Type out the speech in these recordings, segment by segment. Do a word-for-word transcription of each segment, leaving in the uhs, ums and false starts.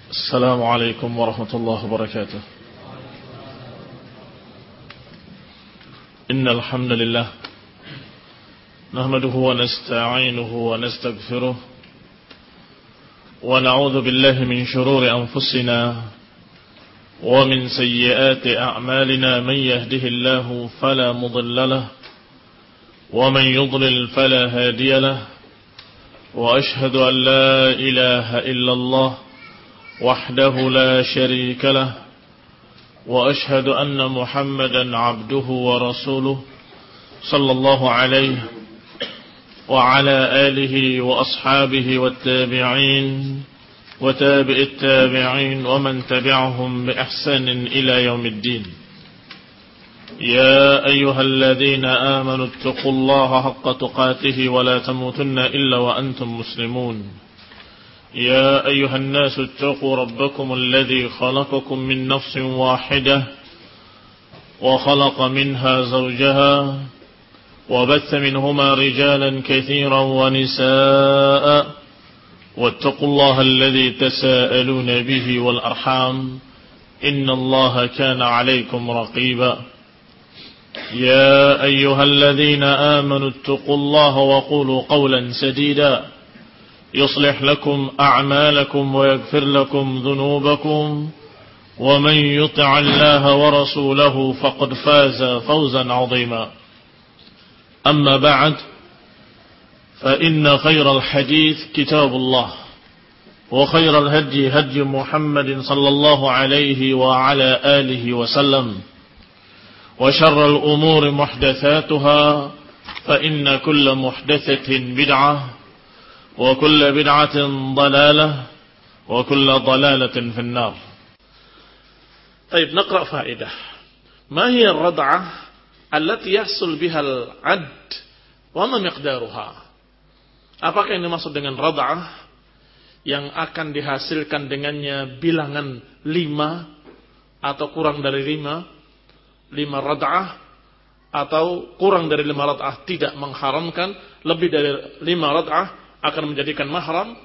السلام عليكم ورحمة الله وبركاته. إن الحمد لله نحمده ونستعينه ونستغفره ونعوذ بالله من شرور أنفسنا ومن سيئات أعمالنا. من يهده الله فلا مضل له ومن يضلل فلا هادي له، وأشهد أن لا إله إلا الله وحده لا شريك له، وأشهد أن محمدا عبده ورسوله صلى الله عليه وعلى آله وأصحابه والتابعين وتابع التابعين ومن تبعهم بإحسان إلى يوم الدين. يا أيها الذين آمنوا اتقوا الله حق تقاته ولا تموتن إلا وأنتم مسلمون. يا أيها الناس اتقوا ربكم الذي خلقكم من نفس واحدة وخلق منها زوجها وبث منهما رجالا كثيرا ونساء، واتقوا الله الذي تساءلون به والأرحام إن الله كان عليكم رقيبا. يا أيها الذين آمنوا اتقوا الله وقولوا قولا سديدا يصلح لكم أعمالكم ويغفر لكم ذنوبكم، ومن يطع الله ورسوله فقد فاز فوزا عظيما. أما بعد، فإن خير الحديث كتاب الله، وخير الهدي هدي محمد صلى الله عليه وعلى آله وسلم، وشر الأمور محدثاتها، فإن كل محدثة بدعة، وكل بدعة ضلالة، وكل ضلالة في النار. طيب، نقرأ فائدة. ما هي الرضعة التي يحصل بها العد وما مقدارها؟ Apakah yang dimaksud dengan rad'ah yang akan dihasilkan dengannya bilangan lima atau kurang dari lima, lima rad'ah atau kurang dari lima rad'ah tidak mengharamkan, lebih dari lima rad'ah akan menjadikan mahram?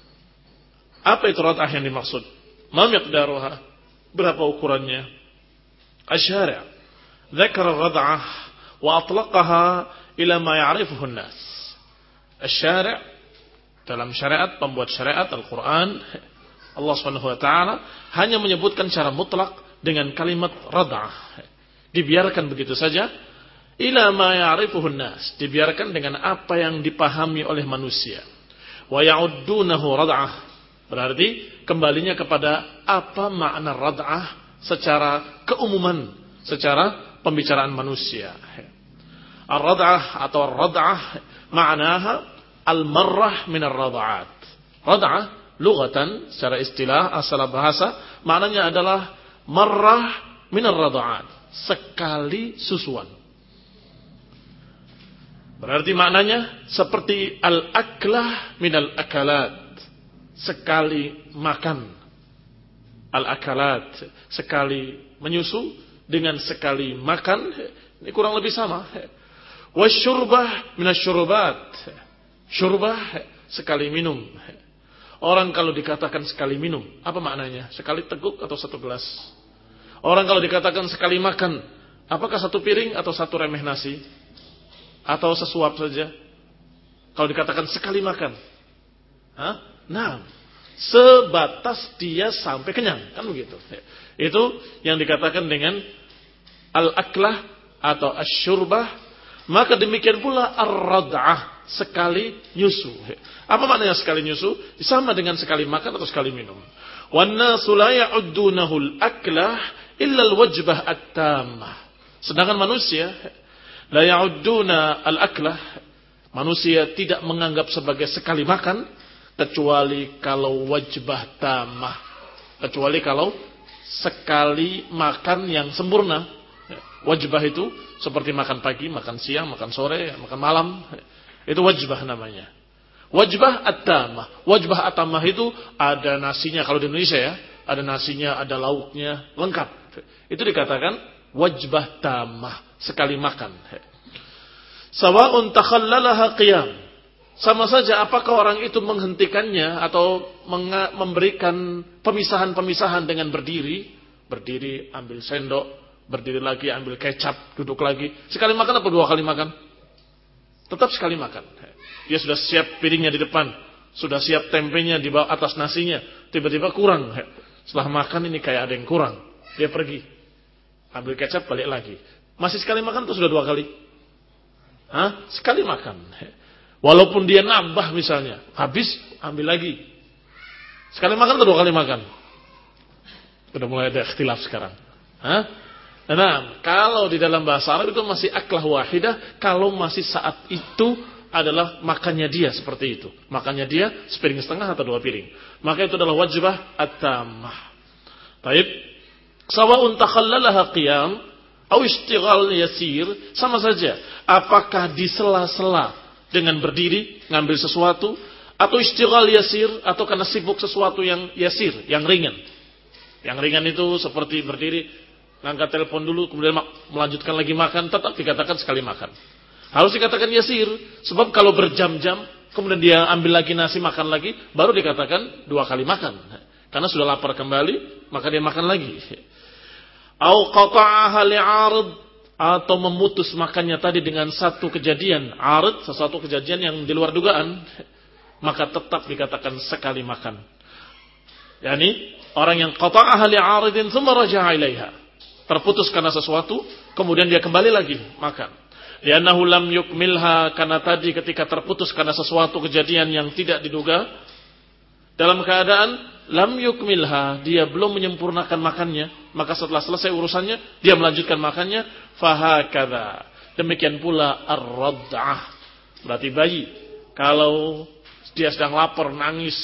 Apa itu rad'ah yang dimaksud? Ma miqdaruha? Berapa ukurannya? Asy-syari' dzakara ar-rad'ah wa atlaqaha ila ma ya'rifuhu an-nas. Asy-syari' dalam syariat, pembuat syariat Al-Qur'an, Allah Subhanahu wa taala hanya menyebutkan secara mutlak dengan kalimat rad'ah. Dibiarkan begitu saja. Ila ma ya'rifuhu an-nas, dibiarkan dengan apa yang dipahami oleh manusia. Wa ya'uddunahu rad'ah, berarti kembalinya kepada apa makna rad'ah secara keumuman, secara pembicaraan manusia. Ar-rad'ah atau ar-rad'ah maknaha al-marrah min ar-rad'at. Rad'ah lughatan secara istilah asal bahasa maknanya adalah marrah min ar-rad'at, sekali susuan. Berarti maknanya seperti al-aklah minal akalat, sekali makan. Al-akalat, sekali menyusu dengan sekali makan, ini kurang lebih sama. Wasyurbah minasyurubat, syurbah sekali minum. Orang kalau dikatakan sekali minum, apa maknanya? Sekali teguk atau satu gelas? Orang kalau dikatakan sekali makan, apakah satu piring atau satu remeh nasi? Atau sesuap saja? Kalau dikatakan sekali makan, Hah? nah, sebatas dia sampai kenyang, kan begitu. Itu yang dikatakan dengan al-aklah atau asyurbah. Maka demikian pula ar-rad'ah, sekali nyusu. Apa maknanya sekali nyusu? Sama dengan sekali makan atau sekali minum. Wan-nasu la ya'uddunahu al-aklah illa al-wajbah at-tammah. Sedangkan manusia la ya'udduna al-aklah, manusia tidak menganggap sebagai sekali makan kecuali kalau wajbah tamah, kecuali kalau sekali makan yang sempurna. Wajbah itu seperti makan pagi, makan siang, makan sore, makan malam. Itu wajbah namanya. Wajbah at-tamah. Wajbah at-tamah itu ada nasinya, kalau di Indonesia ya, ada nasinya, ada lauknya, lengkap. Itu dikatakan wajbah tamah, sekali makan. Sawa'un takhallalaha qiyam, Sama saja apakah orang itu menghentikannya atau memberikan pemisahan-pemisahan dengan berdiri. Berdiri, ambil sendok, berdiri lagi, ambil kecap, duduk lagi. Sekali makan apa dua kali makan? Tetap sekali makan. Dia sudah siap piringnya di depan. Sudah siap tempenya di bawah atas nasinya. Tiba-tiba kurang. Setelah makan ini kayak ada yang kurang. Dia pergi. Ambil kecap, balik lagi. Masih sekali makan atau sudah dua kali? Hah? Sekali makan. Walaupun dia nambah misalnya. Habis, ambil lagi. Sekali makan atau dua kali makan? Sudah mulai ada ikhtilaf sekarang. Hah? Nah, kalau di dalam bahasa Arab itu masih aklah wahidah. Kalau masih saat itu adalah makannya dia seperti itu. Makannya dia sepiring setengah atau dua piring. Maka itu adalah wajibah at-tammah. Baik. Sawa'un takhallalaha qiyam atau istighal yasir, sama saja. Apakah di sela-sela dengan berdiri ngambil sesuatu, atau istighal yasir, atau karena sibuk sesuatu yang yasir, yang ringan. Yang ringan itu seperti berdiri, ngangkat telepon dulu, kemudian melanjutkan lagi makan, tetap dikatakan sekali makan. Harus dikatakan yasir, sebab kalau berjam-jam, kemudian dia ambil lagi nasi, makan lagi, baru dikatakan dua kali makan. Karena sudah lapar kembali, maka dia makan lagi. Au qata'aha li'arid, atau memutus makannya tadi dengan satu kejadian, arid, sesuatu kejadian yang di luar dugaan, maka tetap dikatakan sekali makan. Yani orang yang qata'aha li'aridin tsumma raja'a ilaiha, terputus karena sesuatu, kemudian dia kembali lagi makan. Li'annahu lam yukmilha, karena tadi ketika terputus karena sesuatu kejadian yang tidak diduga, dalam keadaan lam yukmilha, dia belum menyempurnakan makannya, maka setelah selesai urusannya dia melanjutkan makannya. Fahakadha, demikian pula ar-rad'ah, berarti bayi kalau dia sedang lapar, nangis,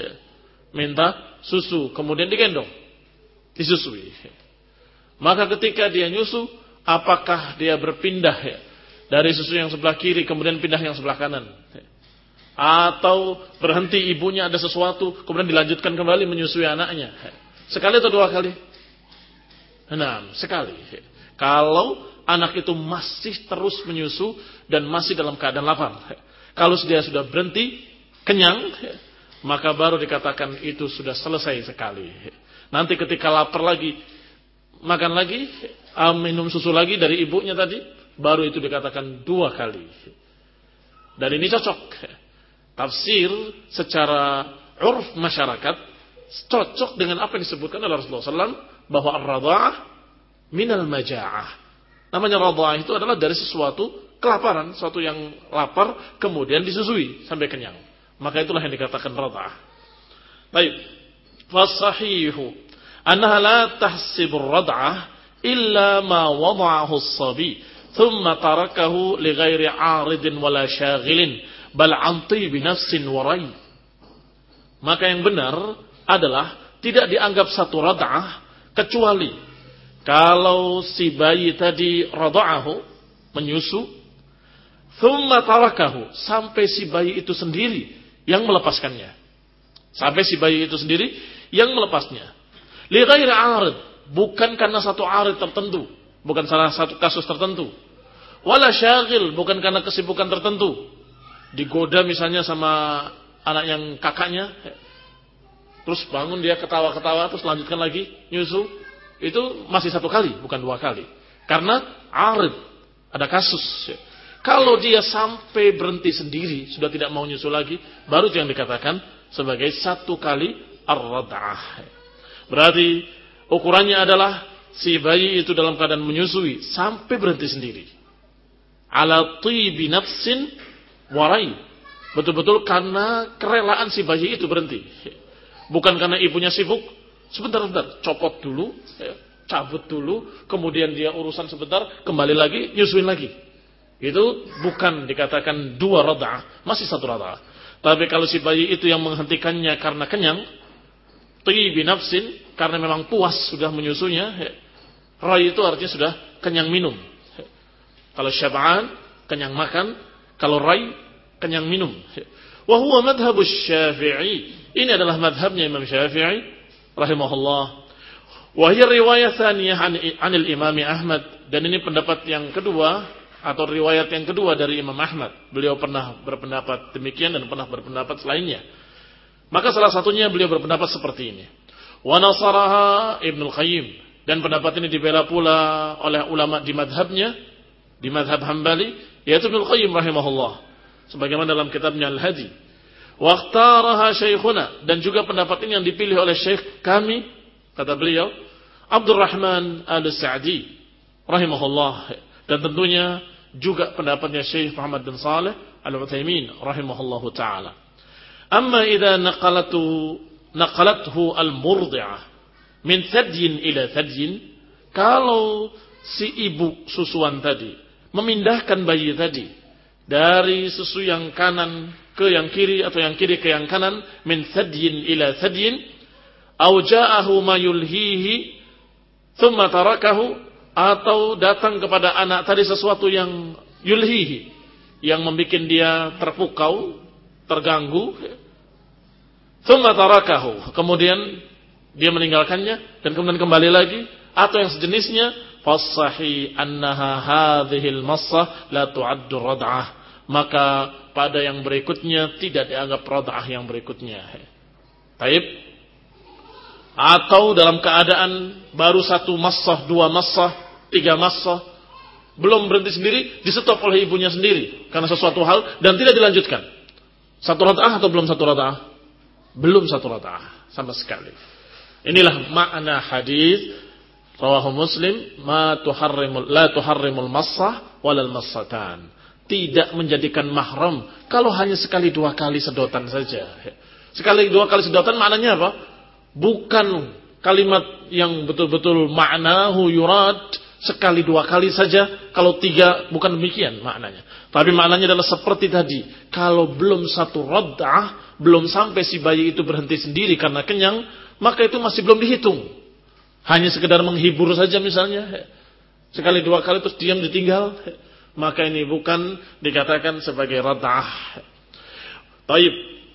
minta susu, kemudian digendong, disusui. Maka ketika dia nyusu, apakah dia berpindah ya, dari susu yang sebelah kiri kemudian pindah yang sebelah kanan, atau berhenti ibunya ada sesuatu kemudian dilanjutkan kembali menyusui anaknya, sekali atau dua kali? Nah, sekali. Kalau anak itu masih terus menyusu dan masih dalam keadaan lapar. Kalau dia sudah berhenti, kenyang, maka baru dikatakan itu sudah selesai sekali. Nanti ketika lapar lagi, makan lagi, minum susu lagi dari ibunya tadi, baru itu dikatakan dua kali. Dan ini cocok. Tafsir secara urf masyarakat cocok dengan apa yang disebutkan oleh Rasulullah shallallahu alaihi wasallam, bahwa ar-radha'ah minal maja'ah. Namanya radha'ah itu adalah dari sesuatu kelaparan, sesuatu yang lapar kemudian disusui sampai kenyang. Maka itulah yang dikatakan radha'ah. Baik. Fasahihu annaha la tahsibur radha'ah illa ma wada'ahu as-sabi thumma tarakahu li ghairi 'aridin wala syaghilin bal 'an tibi nafsin wa ray. Maka yang benar adalah tidak dianggap satu radha'ah kecuali kalau si bayi tadi radha'ahu, menyusu, thumma tarakahu, sampai si bayi itu sendiri yang melepaskannya. Sampai si bayi itu sendiri yang melepasnya. Li ghairi 'arid, bukan karena satu 'arid tertentu, bukan salah satu kasus tertentu. Wala syaghil, bukan karena kesibukan tertentu. Digoda misalnya sama anak yang kakaknya, terus bangun dia ketawa-ketawa, terus lanjutkan lagi nyusu. Itu masih satu kali, bukan dua kali. Karena arid, ada kasus. Kalau dia sampai berhenti sendiri, sudah tidak mau nyusu lagi, baru itu yang dikatakan sebagai satu kali ar-rad'ah. Berarti ukurannya adalah si bayi itu dalam keadaan menyusui sampai berhenti sendiri. Ala tibi nafsin warai. Betul-betul karena kerelaan si bayi itu berhenti. Bukan karena ibunya sibuk, sebentar-bentar, copot dulu, cabut dulu, kemudian dia urusan sebentar, kembali lagi, nyusuin lagi. Itu bukan dikatakan dua radha'ah, masih satu radha'ah. Tapi kalau si bayi itu yang menghentikannya karena kenyang, tibi nafsin, karena memang puas sudah menyusunya, ray itu artinya sudah kenyang minum. Kalau syab'an, kenyang makan, kalau ray, kenyang minum. Wa huwa madhhabus Syafi'i. Ini adalah madhabnya Imam Syafi'i rahimahullah. Wa hiya riwayah tsaniyah 'anil Imam Ahmad, dan ini pendapat yang kedua atau riwayat yang kedua dari Imam Ahmad. Beliau pernah berpendapat demikian dan pernah berpendapat selainnya. Maka salah satunya beliau berpendapat seperti ini. Wa nasaraha Ibnu Qayyim, dan pendapat ini dibela pula oleh ulama di madhabnya, di madhab Hambali, yaitu Ibnu Qayyim rahimahullah, sebagaimana dalam kitabnya Al-Hadi. Wa ikhtaraha syekhuna, dan juga pendapat ini yang dipilih oleh syekh kami, kata beliau, Abdurrahman Al-Sa'di rahimahullah, dan tentunya juga pendapatnya Syekh Muhammad bin Saleh Al-Utsaimin rahimahullahu taala. Amma idza naqalatu naqalathu al-murdi'ah min thadyin ila thadyin, kalau si ibu susuan tadi memindahkan bayi tadi dari susu yang kanan ke yang kiri atau yang kiri ke yang kanan, min thadyin ila thadyin, aw ja'ahu ma yulhihi thumma tarakahu, atau datang kepada anak tadi sesuatu yang yulhihi, yang membuat dia terpukau, terganggu, thumma tarakahu, kemudian dia meninggalkannya dan kemudian kembali lagi, atau yang sejenisnya, fassahi annaha hadhil massah la tu'addu rad'ah, maka pada yang berikutnya tidak dianggap rad'ah yang berikutnya. Taib. Atau dalam keadaan baru satu massah, dua massah, tiga massah, belum berhenti sendiri, disetop oleh ibunya sendiri karena sesuatu hal dan tidak dilanjutkan. Satu rad'ah atau belum satu rad'ah? Belum satu rad'ah sama sekali. Inilah makna hadis rawahu Muslim, ma tuharrimul la tuharrimul massah walal massatan. Tidak menjadikan mahram kalau hanya sekali dua kali sedotan saja. Sekali dua kali sedotan maknanya apa? Bukan kalimat yang betul-betul ma'nahu yurad sekali dua kali saja, kalau tiga bukan demikian maknanya. Tapi maknanya adalah seperti tadi, kalau belum satu rad'ah, belum sampai si bayi itu berhenti sendiri karena kenyang, maka itu masih belum dihitung. Hanya sekedar menghibur saja misalnya, sekali dua kali terus diam ditinggal, maka ini bukan dikatakan sebagai rad'ah. Taib.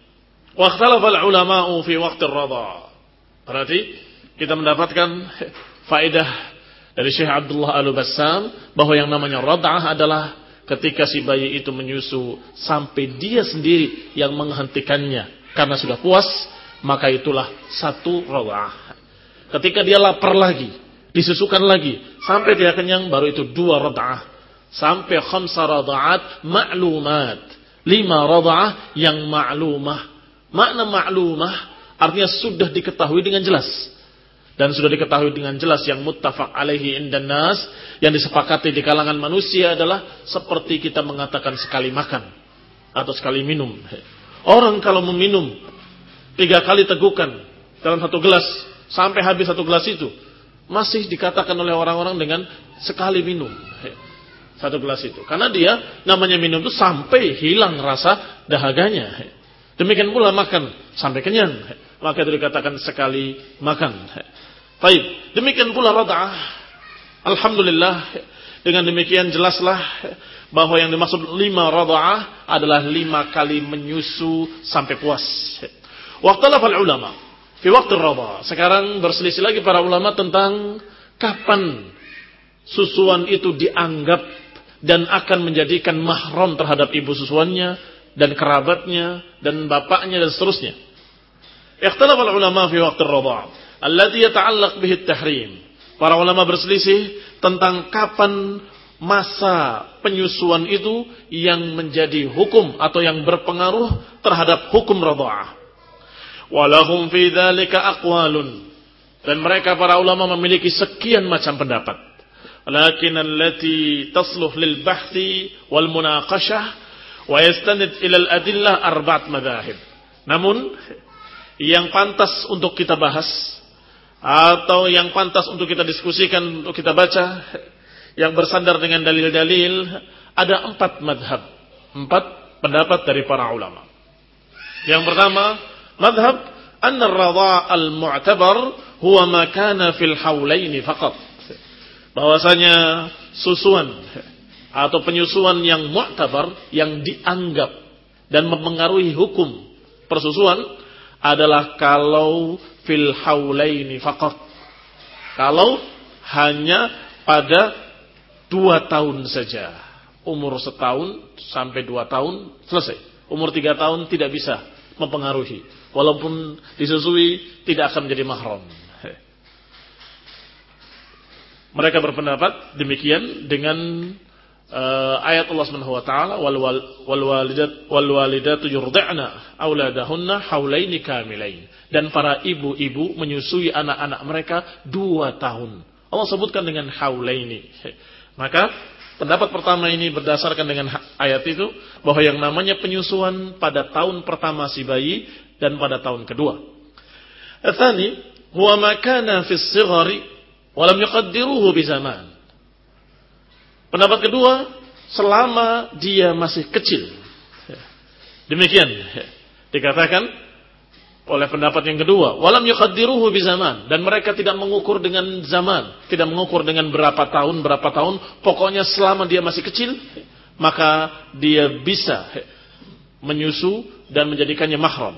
Wa ikhtalafa al-ulama'u fi waqti ar-radha'. Berarti kita mendapatkan faedah dari Syekh Abdullah Al-Bassam bahwa yang namanya rad'ah adalah ketika si bayi itu menyusu sampai dia sendiri yang menghentikannya karena sudah puas, maka itulah satu rad'ah. Ketika dia lapar lagi, disusukan lagi sampai dia kenyang, baru itu dua rad'ah. Sampai khamsa rad'at ma'lumat, lima rad'ah yang ma'lumah. Makna ma'lumah artinya sudah diketahui dengan jelas. Dan sudah diketahui dengan jelas yang muttafaq alaihi indan nas, yang disepakati di kalangan manusia adalah seperti kita mengatakan sekali makan atau sekali minum. Orang kalau meminum tiga kali tegukan dalam satu gelas sampai habis satu gelas itu, masih dikatakan oleh orang-orang dengan sekali minum satu gelas itu. Karena dia namanya minum itu sampai hilang rasa dahaganya. Demikian pula makan sampai kenyang, maka itu dikatakan sekali makan. Baik, demikian pula rad'ah. Alhamdulillah, dengan demikian jelaslah bahwa yang dimaksud lima rad'ah adalah lima kali menyusu sampai puas. Waqtalafal ulama fi waqti rad'ah. Sekarang berselisih lagi para ulama tentang kapan susuan itu dianggap dan akan menjadikan mahram terhadap ibu susuannya dan kerabatnya dan bapaknya dan seterusnya. Ikhtalafal ulama fi waqti ar-radha' alladhi yata'allaq bihi at-tahrim. Para ulama berselisih tentang kapan masa penyusuan itu yang menjadi hukum atau yang berpengaruh terhadap hukum radha'ah. Walahum fi dzalika aqwalun. Dan mereka para ulama memiliki sekian macam pendapat. Lakin allati tasluh lil bahthi wal munaqashah wa yastanid ila al-adillah arba'at madhahib. Namun yang pantas untuk kita bahas atau yang pantas untuk kita diskusikan, untuk kita baca, yang bersandar dengan dalil-dalil, ada empat madhab, empat pendapat dari para ulama. Yang pertama, madhab anna ar-radha' al-mu'tabar huwa ma kana fil haulaini faqat. Bahwasanya susuan atau penyusuan yang mu'tabar, yang dianggap dan mempengaruhi hukum persusuan adalah kalau fil haulaini faqat. Kalau hanya pada dua tahun saja. Umur setahun sampai dua tahun selesai. Umur tiga tahun tidak bisa mempengaruhi. Walaupun disusui tidak akan menjadi mahram. Mereka berpendapat demikian dengan uh, ayat Allah Subhanahu wa taala wal wal walidat wal walidatu yurdi'na auladahunna haulaini kamilain. Dan para ibu-ibu menyusui anak-anak mereka dua tahun. Allah sebutkan dengan haulaini. Maka pendapat pertama ini berdasarkan dengan ayat itu bahwa yang namanya penyusuan pada tahun pertama si bayi dan pada tahun kedua. Tsani huwa ma kana fi as-sighari wa lam yuqaddiruhu bi zaman. Pendapat kedua, selama dia masih kecil. Demikian dikatakan oleh pendapat yang kedua, walam yuqaddiruhu bi zaman, dan mereka tidak mengukur dengan zaman, tidak mengukur dengan berapa tahun, berapa tahun, pokoknya selama dia masih kecil, maka dia bisa menyusu dan menjadikannya mahram.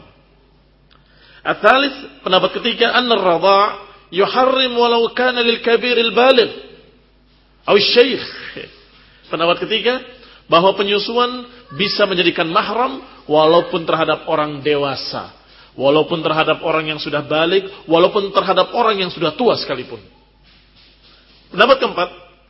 At-thalits, pendapat ketiga, anna ar-radha' yuharrim walau kana lil kabir al-baligh atau syekh. Pendapat ketiga, bahwa penyusuan bisa menjadikan mahram walaupun terhadap orang dewasa, walaupun terhadap orang yang sudah balik, walaupun terhadap orang yang sudah tua sekalipun. Pendapat keempat,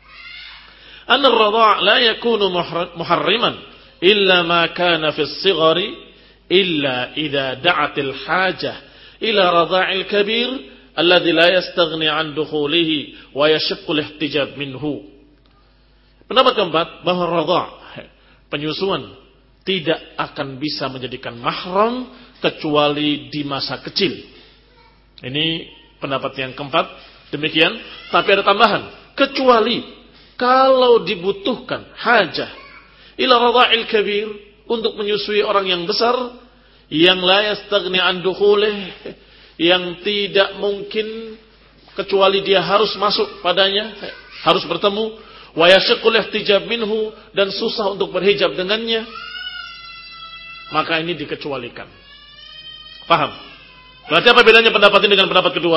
anna ar-radha' la yakunu muharriman illa ma kana fi as-sighari illa idza da'atil hajah ila radha'il kabir alladhi la yastaghni an dukhulihi wa yashaqqu al-ihtijab minhu. Pendapat keempat, bahwa radha', penyusuan, tidak akan bisa menjadikan mahram kecuali di masa kecil. Ini pendapat yang keempat. Demikian, tapi ada tambahan, kecuali kalau dibutuhkan hajah ila radha'il kabir, untuk menyusui orang yang besar, yang la yastaghni an dukhulih, yang tidak mungkin kecuali dia harus masuk padanya, harus bertemu, wa yashaqqul ihtijab minhu, dan susah untuk berhijab dengannya, maka ini dikecualikan. Paham? Berarti apa bedanya pendapat ini dengan pendapat kedua?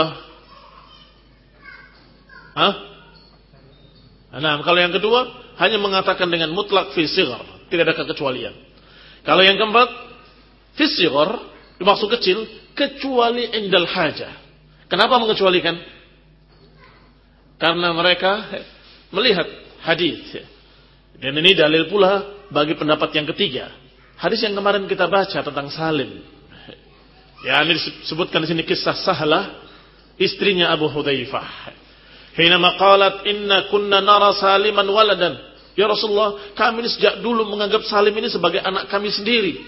Hah? Nah, kalau yang kedua hanya mengatakan dengan mutlak fi sighar, tidak ada kekecualian. Kalau yang keempat, fi sighar, dimaksud kecil, kecuali indal hajah. Kenapa mengecualikan? Karena mereka melihat hadis. Dan ini dalil pula bagi pendapat yang ketiga. Hadis yang kemarin kita baca tentang Salim. Ya, ini disebutkan di sini kisah Sahlah, istrinya Abu Hudzaifah. Hina maqalat inna kunna nara Saliman waladan. Ya Rasulullah, kami ini sejak dulu menganggap Salim ini sebagai anak kami sendiri,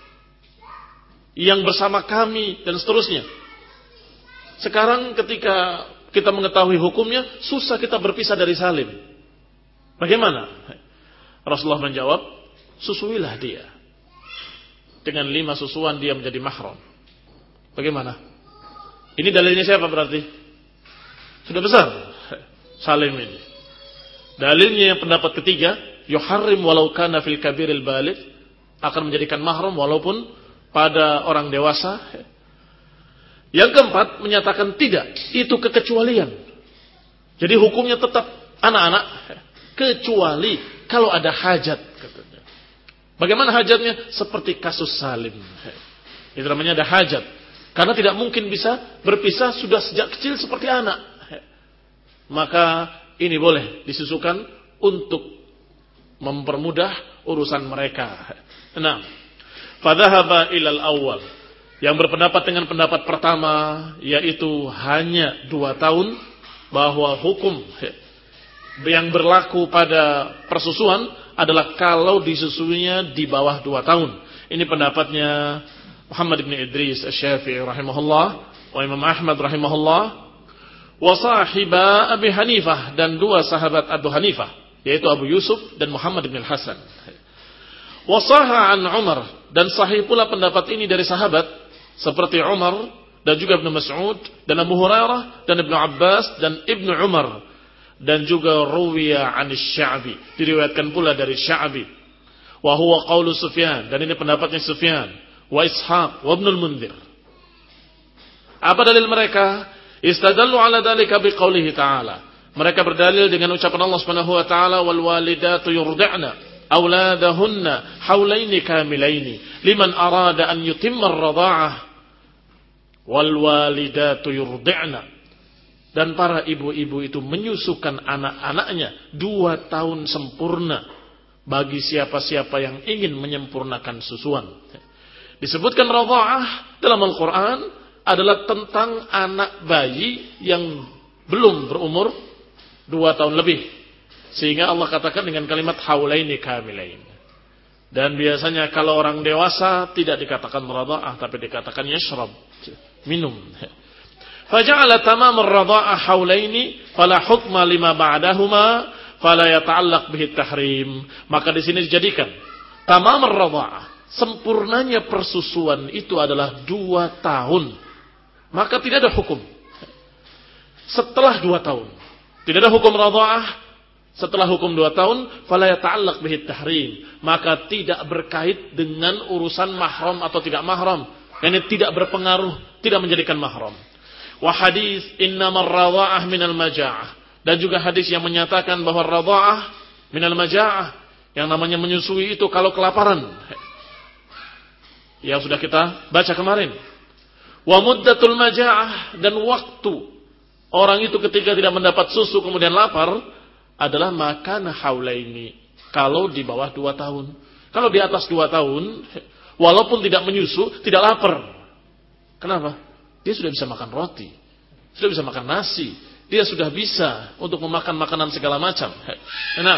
yang bersama kami dan seterusnya. Sekarang ketika kita mengetahui hukumnya, susah kita berpisah dari Salim. Bagaimana? Rasulullah menjawab, susuilah dia. Dengan lima susuan dia menjadi mahram. Bagaimana? Ini dalilnya siapa berarti? Sudah besar Salim ini. Dalilnya yang pendapat ketiga, yuharrim walau kana fil kabiril baligh, akan menjadikan mahram walaupun pada orang dewasa. Yang keempat menyatakan tidak, itu kekecualian. Jadi hukumnya tetap anak-anak, kecuali kalau ada hajat. Bagaimana hajatnya? Seperti kasus Salim. Itu namanya ada hajat. Karena tidak mungkin bisa berpisah sudah sejak kecil seperti anak. Maka ini boleh disusukan untuk mempermudah urusan mereka. Nah, fadhahaba ilal awal, yang berpendapat dengan pendapat pertama, yaitu hanya dua tahun, bahwa hukum yang berlaku pada persusuan adalah kalau disusuinya di bawah dua tahun. Ini pendapatnya Muhammad bin Idris Asy-Syafi'i rahimahullah, wa Imam Ahmad rahimahullah, wa sahiba Abi Hanifah, dan dua sahabat Abu Hanifah, yaitu Abu Yusuf dan Muhammad bin Hasan. Wa sahha an Umar, dan sahih pula pendapat ini dari sahabat seperti Umar dan juga Ibnu Mas'ud dan Abu Hurairah dan Ibnu Abbas dan Ibnu Umar, dan juga ruwiya an Sya'bi, diriwayatkan pula dari Sya'bi. Wa huwa qaulu Sufyan, dan ini pendapatnya Sufyan, wa Ishaq wa Ibnu al-Mundzir. Apa dalil mereka? Istadallu ala dzalika biqaulihi ta'ala. Mereka berdalil dengan ucapan Allah Subhanahu wa taala, wal walidatu yurdi'na auladahunna haulaini kamilaini liman arada an yutimma ar-radha'ah wal walidatu yurdi'na. Dan para ibu-ibu itu menyusukan anak-anaknya dua tahun sempurna bagi siapa-siapa yang ingin menyempurnakan susuan. Disebutkan radha'ah dalam Al-Quran adalah tentang anak bayi yang belum berumur dua tahun lebih. Sehingga Allah katakan dengan kalimat haulaini kamilain. Dan biasanya kalau orang dewasa tidak dikatakan radha'ah, tapi dikatakan yashrab, minum. Faja'ala tamam ar-radha'ah haulaini fala hukma lima ba'dahuma fala yata'allaq bihi tahrim. Maka di sini dijadikan tamam ar-radha'ah, sempurnanya persusuan itu adalah dua tahun. Maka tidak ada hukum setelah dua tahun. Tidak ada hukum radha'ah setelah hukum dua tahun, fala yata'allaq bihi tahrim. Maka tidak berkait dengan urusan mahram atau tidak mahram. Yani tidak berpengaruh, tidak menjadikan mahram. Wa hadis innamar radha'ah minal maja'ah. Dan juga hadis yang menyatakan bahwa radha'ah minal maja'ah, yang namanya menyusui itu kalau kelaparan. Yang sudah kita baca kemarin. Wa muddatul maja'ah, dan waktu orang itu ketika tidak mendapat susu kemudian lapar adalah makana haulaini, kalau di bawah dua tahun. Kalau di atas dua tahun walaupun tidak menyusu, tidak lapar. Kenapa? Dia sudah bisa makan roti, sudah bisa makan nasi, dia sudah bisa untuk memakan makanan segala macam. Nah,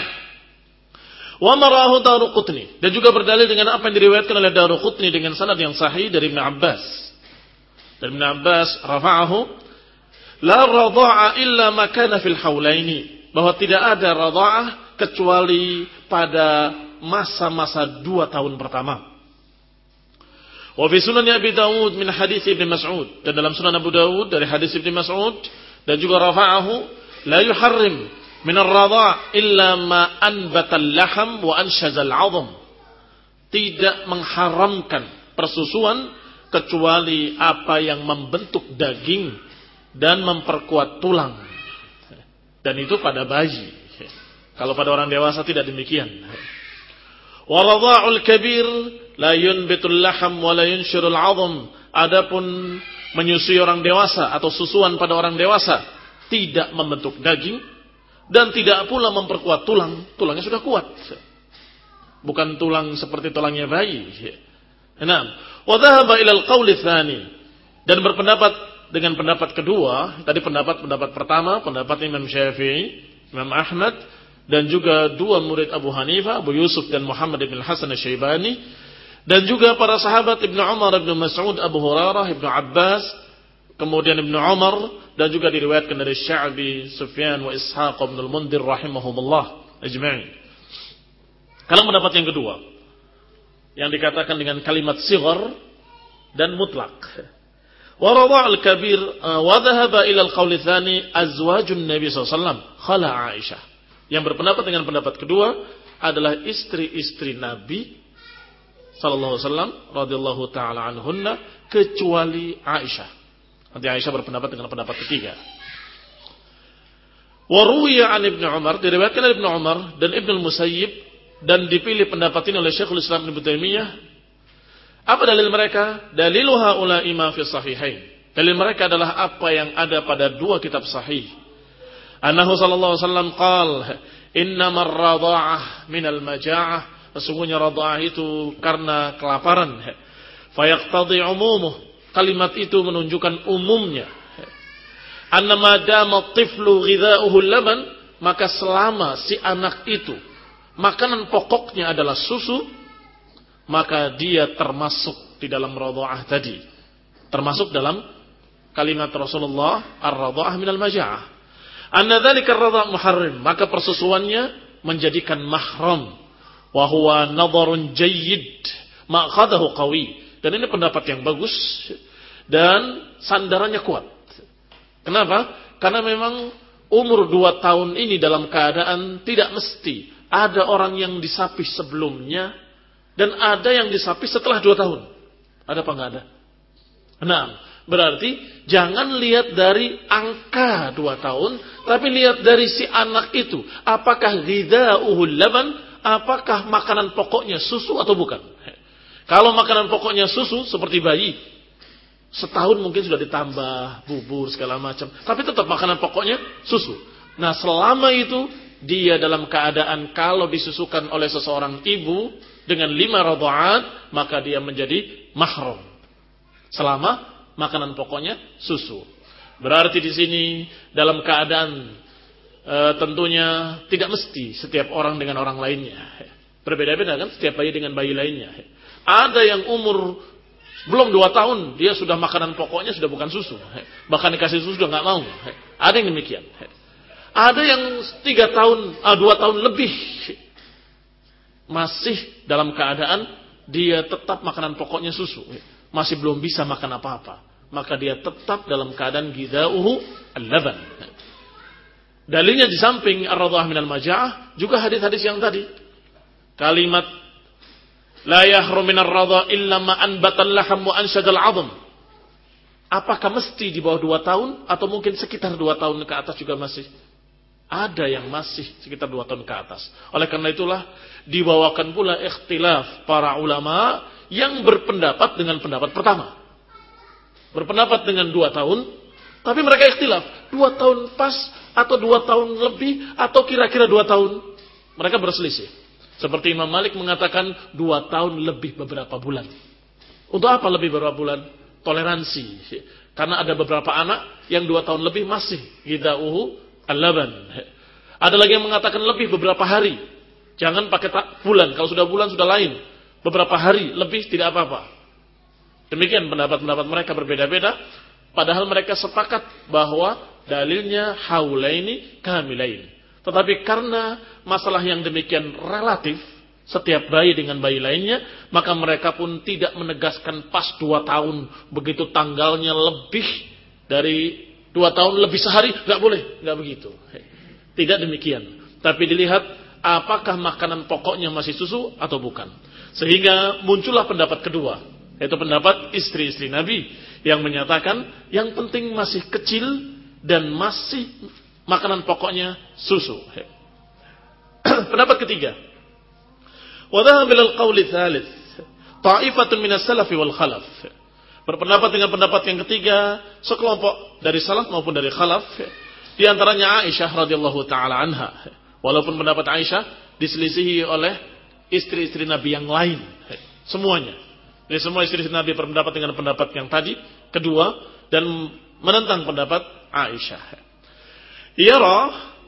wa marahu Daruqutni, dan juga berdalil dengan apa yang diriwayatkan oleh Daruqutni dengan sanad yang sahih dari Ibnu Abbas. Dari Ibnu Abbas rafa'ahu, la radha'a illa ma kana fil haulaini, bahwa tidak ada radha'ah kecuali pada masa-masa dua tahun pertama. Wa fi sunan Abi Dawud min hadis Ibnu Mas'ud, dan dalam sunan Abu Dawud dari hadis Ibnu Mas'ud, dan juga rafa'ahu la yuharrim min ar-radha' illa ma anbata al-laham wa anshaza al-'azam. Tidak mengharamkan persusuan kecuali apa yang membentuk daging dan memperkuat tulang. Dan itu pada bayi. Kalau pada orang dewasa tidak demikian. Wa radha'ul kabir la yunbitul laham wa la yunshirul 'azam. Adapun menyusui orang dewasa atau susuan pada orang dewasa tidak membentuk daging dan tidak pula memperkuat tulang. Tulangnya sudah kuat. Bukan tulang seperti tulangnya bayi. Naam. Wa dhahaba ila al-qaul tsani, dan berpendapat dengan pendapat kedua. Tadi pendapat-pendapat pertama, pendapat Imam Syafi'i, Imam Ahmad, dan juga dua murid Abu Hanifah, Abu Yusuf dan Muhammad bin Hasan Asy-Syaibani, dan juga para sahabat Ibnu Umar, Ibnu Mas'ud, Abu Hurairah, Ibnu Abbas, kemudian Ibnu Umar, dan juga diriwayatkan dari Sya'bi, Sufyan wa Ishaq bin al-Mundhir rahimahumullah ajma'in. Kalau pendapat yang kedua, yang dikatakan dengan kalimat sighar dan mutlak. Wa radha'ul kabir wa dhahaba ila al-qaul tsani azwajun Nabi sallallahu alaihi wasallam khala Aisyah. Yang berpendapat dengan pendapat kedua adalah istri-istri Nabi sallallahu alaihi wasallam radhiyallahu taala anhunna kecuali Aisyah. Nanti Aisyah berpendapat dengan pendapat ketiga. Wa ruwiya an Ibnu Umar, diriwayatkan dari Ibnu Umar dan Ibnu Musayyib, dan dipilih pendapat ini oleh Syekhul Islam Ibnu Taimiyah. Apa dalil mereka? Daliluha ula'i ma fi sahihain. Dalil mereka adalah apa yang ada pada dua kitab sahih. Annahu sallallahu alaihi wasallam qala innamar radha'ah minal maja'ah. Sesungguhnya radha'ah itu karena kelaparan. Fayaqtadi umumuh. Kalimat itu menunjukkan umumnya. Annama dama tiflu ghidha'uhu laban, maka selama si anak itu makanan pokoknya adalah susu, maka dia termasuk di dalam radha'ah tadi. Termasuk dalam kalimat Rasulullah ar-radha'ah minal maja'ah. Anna dzalika ar-radha' muharrim, maka persusuannya menjadikan mahram. Wa huwa nadharun jayyid, ma'khadahu qawi. Dan ini pendapat yang bagus dan sandarannya kuat. Kenapa? Karena memang umur dua tahun ini dalam keadaan tidak mesti ada orang yang disapih sebelumnya dan ada yang disapih setelah dua tahun. Ada apa enggak ada? Nah, berarti jangan lihat dari angka dua tahun, tapi lihat dari si anak itu. Apakah ghidha'uhul laban apakah makanan pokoknya susu atau bukan. Kalau makanan pokoknya susu seperti bayi, setahun mungkin sudah ditambah bubur segala macam, tapi tetap makanan pokoknya susu. Nah, selama itu dia dalam keadaan kalau disusukan oleh seseorang ibu dengan lima radha'at, maka dia menjadi mahram. Selama makanan pokoknya susu. Berarti di sini dalam keadaan e, tentunya tidak mesti setiap orang dengan orang lainnya. Berbeda-beda kan setiap bayi dengan bayi lainnya. Ada yang umur belum dua tahun dia sudah makanan pokoknya sudah bukan susu. Bahkan dikasih susu sudah nggak mau. Ada yang demikian. Ada yang tiga tahun, ah, dua tahun lebih masih dalam keadaan dia tetap makanan pokoknya susu. Masih belum bisa makan apa-apa, maka dia tetap dalam keadaan ghidha'uhu al-laban. Dalilnya di samping ar-radha'ah minal maja'ah juga hadis-hadis yang tadi. Kalimat la yahrum minar radha' illa ma anbatal laham wa anshadal 'azm. Apakah mesti di bawah dua tahun atau mungkin sekitar dua tahun ke atas juga masih? Ada yang masih sekitar dua tahun ke atas. Oleh karena itulah dibawakan pula ikhtilaf para ulama yang berpendapat dengan pendapat pertama. Berpendapat dengan dua tahun, tapi mereka ikhtilaf. Dua tahun pas, atau dua tahun lebih, atau kira-kira dua tahun. Mereka berselisih. Seperti Imam Malik mengatakan dua tahun lebih beberapa bulan. Untuk apa lebih beberapa bulan? Toleransi. Karena ada beberapa anak yang dua tahun lebih masih ghidha'uhu al-laban. Ada lagi yang mengatakan lebih beberapa hari. Jangan pakai bulan. Kalau sudah bulan sudah lain. Beberapa hari lebih tidak apa-apa. Demikian pendapat-pendapat mereka berbeda-beda. Padahal mereka sepakat bahwa dalilnya haulaini kamilain. Tetapi karena masalah yang demikian relatif, setiap bayi dengan bayi lainnya, maka mereka pun tidak menegaskan pas dua tahun. Begitu tanggalnya lebih dari dua tahun lebih sehari, nggak boleh, nggak begitu. Tidak demikian. Tapi dilihat apakah makanan pokoknya masih susu atau bukan. Sehingga muncullah pendapat kedua, yaitu pendapat istri-istri Nabi yang menyatakan yang penting masih kecil dan masih makanan pokoknya susu. Pendapat ketiga, wa dhahaba ila al-qawl ats-tsalits ta'ifatun min as-salaf wal khalaf. Berpendapat dengan pendapat yang ketiga sekelompok dari salaf maupun dari khalaf, di antaranya Aisyah radhiyallahu taala anha. Walaupun pendapat Aisyah diselisihi oleh istri-istri Nabi yang lain, semuanya. Jadi semua istri-istri Nabi berpendapat dengan pendapat yang tadi, kedua, dan menentang pendapat Aisyah. Yara,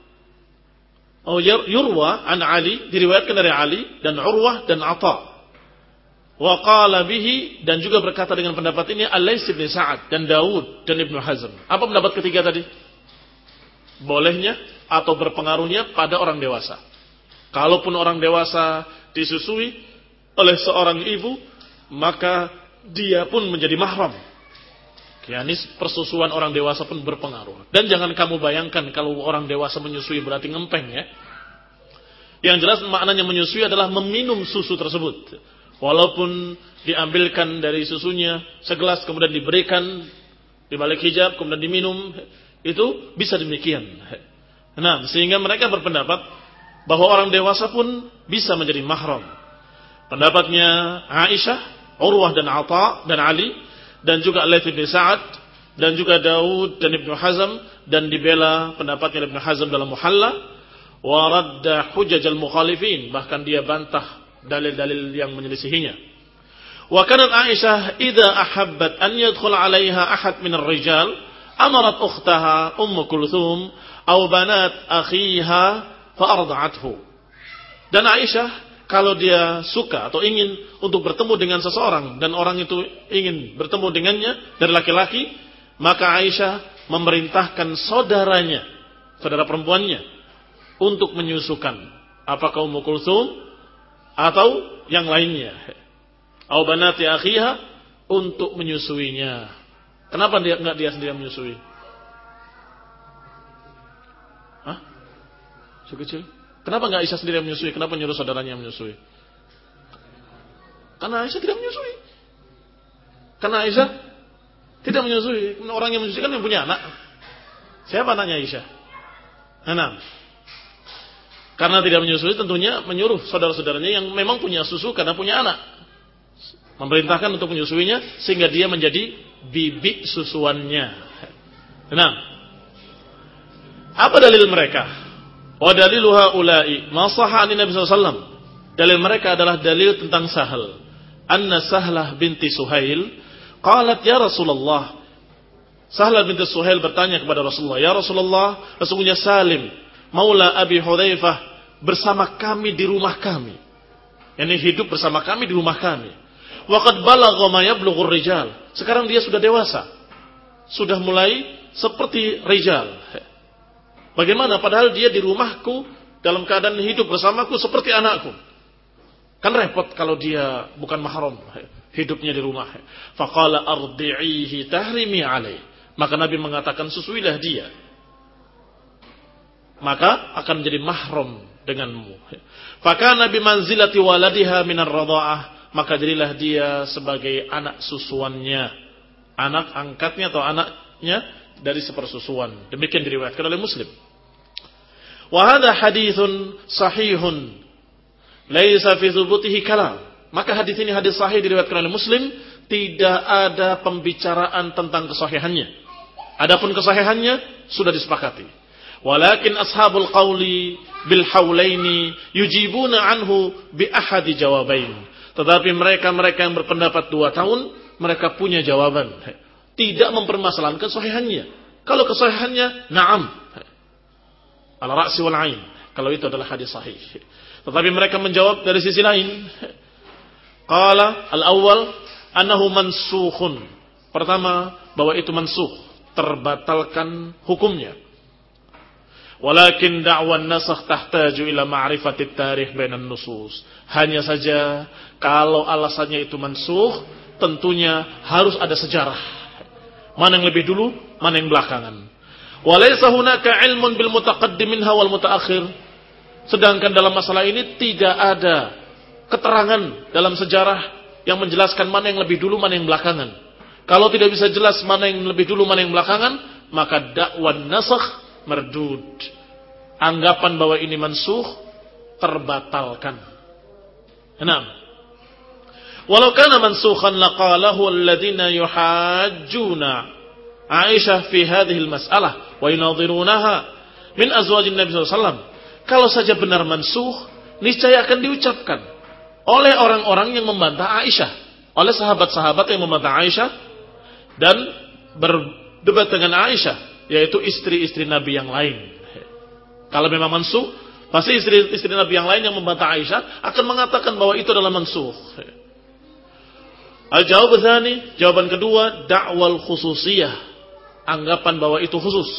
oh yurwa an Ali, diriwayatkan dari Ali dan Urwah dan Atha. Wa qala bihi, dan juga berkata dengan pendapat ini Al-Laits bin Sa'ad dan Daud dan Ibnu Hazm. Apa pendapat ketiga tadi? Bolehnya atau berpengaruhnya pada orang dewasa. Kalaupun orang dewasa disusui oleh seorang ibu, maka dia pun menjadi mahram. Yani persusuan orang dewasa pun berpengaruh. Dan jangan kamu bayangkan kalau orang dewasa menyusui berarti ngempeng ya. Yang jelas maknanya menyusui adalah meminum susu tersebut. Walaupun diambilkan dari susunya segelas kemudian diberikan di balik hijab kemudian diminum, itu bisa demikian. Nah, sehingga mereka berpendapat bahwa orang dewasa pun bisa menjadi mahram. Pendapatnya Aisyah, Urwah dan Atha dan Ali dan juga Al-Laits bin Sa'ad dan juga Daud dan Ibnu Hazm, dan dibela pendapatnya Ibnu Hazm dalam Muhalla, wa radda hujaj al-mukhalifin, bahkan dia bantah dalil-dalil yang menyelisihinya. Wa kanat Aisyah idza ahabbat an yadkhul 'alaiha ahad min ar-rijal amarat ukhtaha Ummu Kulthum aw banat akhiha fa arda'athu. Dan Aisyah kalau dia suka atau ingin untuk bertemu dengan seseorang dan orang itu ingin bertemu dengannya dari laki-laki, maka Aisyah memerintahkan saudaranya, saudara perempuannya, untuk menyusukan. Apakah Ummu Kulthum atau yang lainnya. Au banati akhiha, untuk menyusuinya. Kenapa dia enggak dia sendiri menyusui? Hah? Sekecil? Kenapa enggak Aisyah sendiri menyusui? Kenapa nyuruh saudaranya menyusui? Karena Aisyah tidak menyusui. Karena Aisyah tidak menyusui. Orang yang menyusui kan yang punya anak. Siapa anaknya Aisyah? Enam. Karena tidak menyusui tentunya menyuruh saudara-saudaranya yang memang punya susu karena punya anak. Memerintahkan untuk menyusuinya sehingga dia menjadi bibi susuannya. Nah, apa dalil mereka? Wa dalilu haula'i ma sahha 'an Nabi sallallahu alaihi wasallam. Dalil mereka adalah dalil tentang Sahal. Anna Sahlah binti Suhail qalat ya Rasulullah. Sahlah binti Suhail bertanya kepada Rasulullah, "Ya Rasulullah, sesungguhnya Salim maula Abi Hudzaifah bersama kami di rumah kami." Yani hidup bersama kami di rumah kami. Wa qad balagha ma yablughur rijal. Sekarang dia sudah dewasa. Sudah mulai seperti rijal. Bagaimana padahal dia di rumahku dalam keadaan hidup bersamaku seperti anakku. Kan repot kalau dia bukan mahram, hidupnya di rumah. Faqala ardi'ihi tahrimi alaih. Maka Nabi mengatakan susuilah dia. Maka akan menjadi mahram denganmu. Fakana bi manzilati waladiha minar radha'ah. Maka jadilah dia sebagai anak susuannya. Anak angkatnya atau anaknya dari sepersusuan. Demikian diriwayatkan oleh Muslim. Wa hadha haditsun sahihun. Laisa fi thubutihi kalam. Maka hadis ini hadis sahih diriwayatkan oleh Muslim, tidak ada pembicaraan tentang kesahihannya. Adapun kesahihannya sudah disepakati. Walakin ashabul qawli bil haulaini yujibuna anhu bi ahadi jawabain. Tetapi mereka-mereka yang berpendapat dua tahun, mereka punya jawaban. Tidak mempermasalahkan kesahihannya. Kalau kesahihannya, na'am. Ala ra'si wal 'ain. Kalau itu adalah hadis sahih. Tetapi mereka menjawab dari sisi lain. Qala al-awwal annahu mansukhun. Pertama, bahwa itu mansukh, terbatalkan hukumnya. Walakin da'wan nasakh tahtaju ila ma'rifati tarikh bainan nusus. Hanya saja kalau alasannya itu mansukh, tentunya harus ada sejarah. Mana yang lebih dulu, mana yang belakangan. Walaysa hunaka ilmun bil mutaqaddim minha wal mutaakhir. Sedangkan dalam masalah ini tidak ada keterangan dalam sejarah yang menjelaskan mana yang lebih dulu, mana yang belakangan. Kalau tidak bisa jelas mana yang lebih dulu, mana yang belakangan, maka dakwan nasakh merdud. Anggapan bahwa ini mansukh terbatalkan. Enam. Walau kana mansukhan laqalahu alladhina yuhajjuna Aisyah fi hadhihi al-mas'alah wa yunadhirunaha min azwajin Nabi sallallahu alaihi wasallam. Kalau saja benar mansukh, niscaya akan diucapkan oleh orang-orang yang membantah Aisyah, oleh sahabat-sahabat yang membantah Aisyah dan berdebat dengan Aisyah, yaitu istri-istri Nabi yang lain. Kalau memang mansukh, pasti istri-istri Nabi yang lain yang membantah Aisyah akan mengatakan bahwa itu adalah mansukh. Al-jawab tsani, jawaban kedua, da'wal khususiyah, anggapan bahwa itu khusus.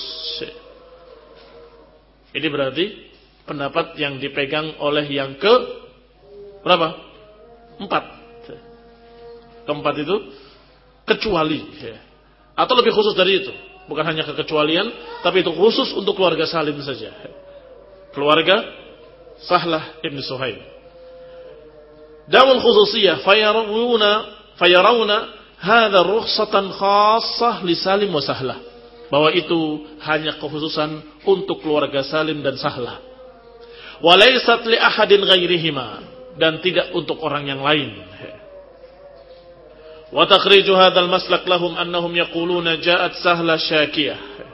Ini berarti pendapat yang dipegang oleh yang ke berapa? Empat. Keempat itu kecuali, atau lebih khusus dari itu. Bukan hanya kekecualian, tapi itu khusus untuk keluarga Salim saja. Keluarga Sahlah ibn Suhail. Dawul khususiyah fayarawuna fayarawna hadha rukhsatan khassah li Salim wa Sahlah. Bahwa itu hanya kekhususan untuk keluarga Salim dan Sahlah. Walaysat li ahadin ghairihima, dan tidak untuk orang yang lain. Wa takhriju hadzal maslak lahum annahum yaquluna ja'at Sahla syakiyah.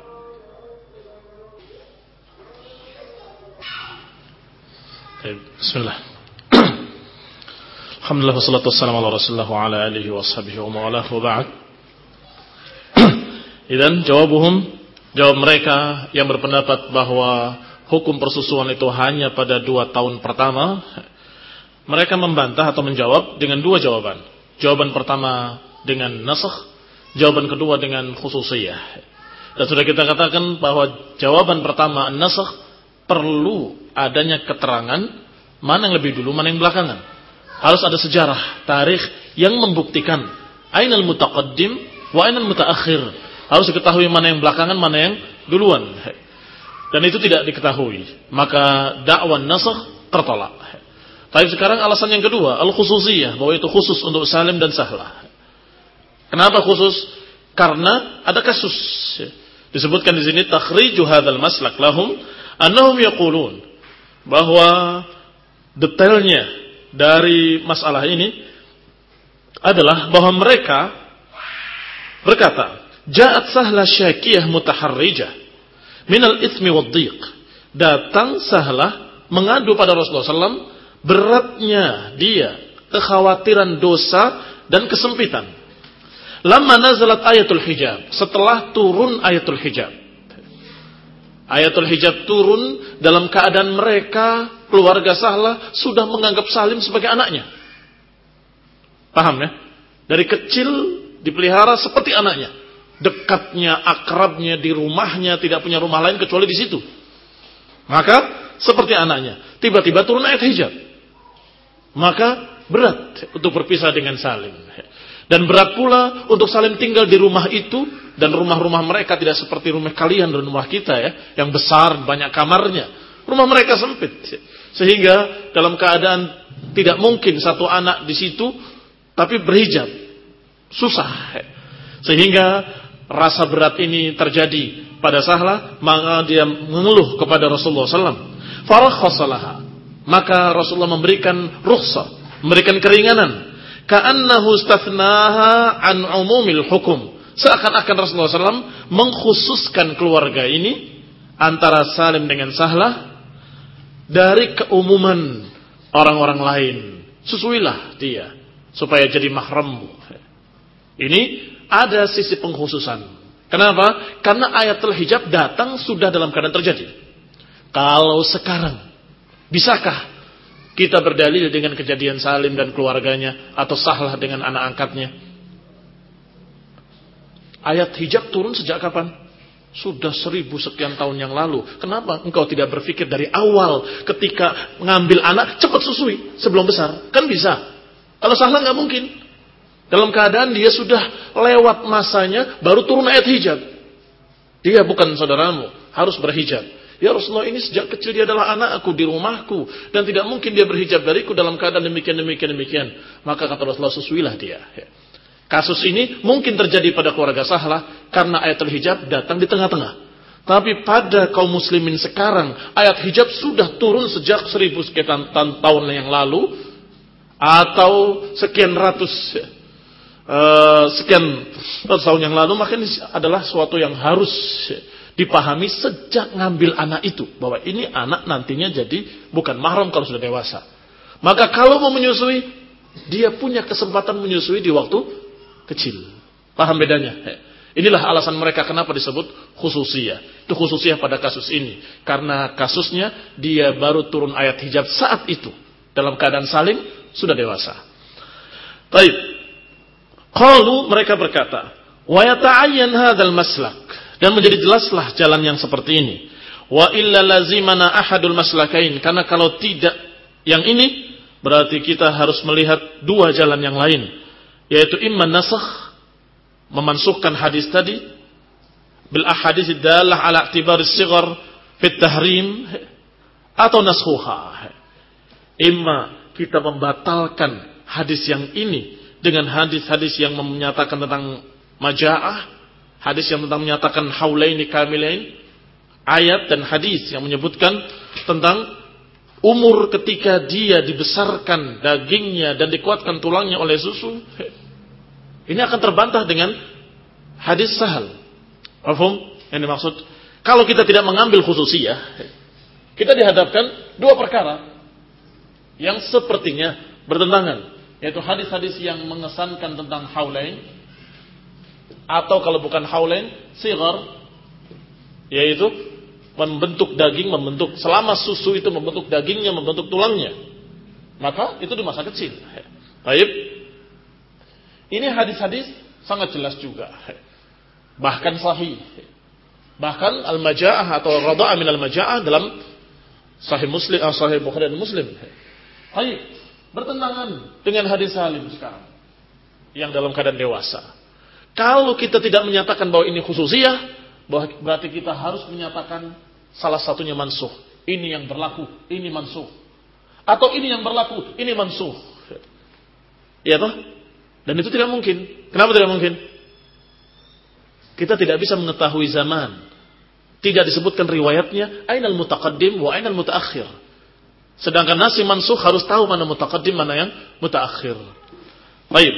Bismillah. Alhamdulillah wassalatu wassalamu ala Rasulillah wa ala alihi wa sahbihi wa mawala wa ba'd. Idzan jawabuhum, jawab mereka yang berpendapat bahwa hukum persusuan itu hanya pada dua tahun pertama. Mereka membantah atau menjawab dengan dua jawaban. Jawaban pertama dengan nasakh, jawaban kedua dengan khususiyah. Dan sudah kita katakan bahwa jawaban pertama nasakh perlu adanya keterangan mana yang lebih dulu, mana yang belakangan. Harus ada sejarah, tarikh yang membuktikan ainal mutaqaddim wa ainal mutaakhir. Harus diketahui mana yang belakangan, mana yang duluan. Dan itu tidak diketahui, maka dakwah nasakh tertolak. Tapi sekarang alasan yang kedua, al-khususiyah, bahwa itu khusus untuk Salim dan Sahlah. Kenapa khusus? Karena ada kasus. Disebutkan di sini takhriju hadzal maslak lahum annahum yaqulun. bahwa detailnya dari masalah ini adalah bahwa mereka berkata, "Ja'at Sahlah syakiyah mutaharrijah minal itsmi wad-dhiq." Datang Sahlah mengadu pada Rasulullah sallallahu alaihi wasallam beratnya dia, kekhawatiran dosa dan kesempitan. Lamma nazalat ayatul hijab, setelah turun ayatul hijab. Ayatul hijab turun dalam keadaan mereka, keluarga Sahlah sudah menganggap Salim sebagai anaknya. Paham ya? Dari kecil dipelihara seperti anaknya. Dekatnya, akrabnya, di rumahnya, tidak punya rumah lain kecuali di situ. Maka seperti anaknya. Tiba-tiba turun ayat hijab. Maka berat untuk berpisah dengan Salim. Dan berat pula untuk Salim tinggal di rumah itu. Dan rumah-rumah mereka tidak seperti rumah kalian dan rumah kita ya. Yang besar, banyak kamarnya. Rumah mereka sempit. Sehingga dalam keadaan tidak mungkin satu anak di situ tapi berhijab. Susah. Sehingga rasa berat ini terjadi pada Sahlah. Maka dia mengeluh kepada Rasulullah sallallahu alaihi wasallam. Farakhasalaha. Maka Rasulullah memberikan rukhsah. Memberikan keringanan. Ka'annahu istathnaha an umumil hukum. Seakan-akan Rasulullah sallallahu alaihi wasallam mengkhususkan keluarga ini. Antara Salim dengan Sahlah. Dari keumuman orang-orang lain. Susuilah dia. Supaya jadi mahrammu. Ini ada sisi pengkhususan. Kenapa? Karena ayatul hijab datang sudah dalam keadaan terjadi. Kalau sekarang, bisakah kita berdalil dengan kejadian Salim dan keluarganya, atau Sahlah dengan anak angkatnya? Ayat hijab turun sejak kapan? Sudah seribu sekian tahun yang lalu. Kenapa engkau tidak berpikir dari awal ketika mengambil anak, cepat susui sebelum besar? Kan bisa. Kalau Sahlah nggak mungkin. Dalam keadaan dia sudah lewat masanya, baru turun ayat hijab. Dia bukan saudaramu, harus berhijab. Ya Rasulullah, ini sejak kecil dia adalah anakku di rumahku. Dan tidak mungkin dia berhijab dariku dalam keadaan demikian, demikian, demikian. Maka kata Rasulullah, susuilah dia. Kasus ini mungkin terjadi pada keluarga Sahlah karena ayatul hijab datang di tengah-tengah. Tapi pada kaum muslimin sekarang, ayat hijab sudah turun sejak seribu sekian tahun yang lalu. Atau sekian ratus uh, sekian ratus tahun yang lalu. Maka ini adalah suatu yang harus dipahami sejak ngambil anak itu. Bahwa ini anak nantinya jadi bukan mahram kalau sudah dewasa. Maka kalau mau menyusui, dia punya kesempatan menyusui di waktu kecil. Paham bedanya? Inilah alasan mereka kenapa disebut khususiyah. Itu khususiyah pada kasus ini. Karena kasusnya dia baru turun ayat hijab saat itu. Dalam keadaan Salim sudah dewasa. Baik. Qalu, mereka berkata, wa yata'ayyan hadzal maslak, dan menjadi jelaslah jalan yang seperti ini. Wa illa lazimana ahadul maslakain, karena kalau tidak yang ini berarti kita harus melihat dua jalan yang lain, yaitu imma nasakh, memansukhkan hadis tadi bil ahadits dallah ala i'tibar as-sighar fi at-tahrim, atau naskhuha. Imma kita membatalkan hadis yang ini dengan hadis-hadis yang menyatakan tentang maja'ah, hadis yang tentang menyatakan haulaini kamilain, ayat dan hadis yang menyebutkan tentang umur ketika dia dibesarkan dagingnya dan dikuatkan tulangnya oleh susu. Ini akan terbantah dengan hadis Sahal. Paham? Yang dimaksud, kalau kita tidak mengambil khususiyah, kita dihadapkan dua perkara yang sepertinya bertentangan, yaitu hadis-hadis yang mengesankan tentang haulain, atau kalau bukan haulain, sighar, yaitu membentuk daging, membentuk selama susu itu membentuk dagingnya, membentuk tulangnya, maka itu di masa kecil. Baik, ini hadis-hadis sangat jelas juga, bahkan sahih, bahkan al-maja'ah atau radha'a min al-maja'ah dalam Sahih Muslim, Sahih Bukhari dan Muslim. Baik, bertentangan dengan hadis Salim sekarang yang dalam keadaan dewasa. Kalau kita tidak menyatakan bahwa ini khususiyah, berarti kita harus menyatakan salah satunya mansuh. Ini yang berlaku, ini mansuh. Atau ini yang berlaku, ini mansuh. Iya toh? Dan itu tidak mungkin. Kenapa tidak mungkin? Kita tidak bisa mengetahui zaman. Tidak disebutkan riwayatnya, ainal mutaqaddim wa ainal mutaakhir. Sedangkan nasi mansukh harus tahu mana mutaqaddim, mana yang mutaakhir. Baik.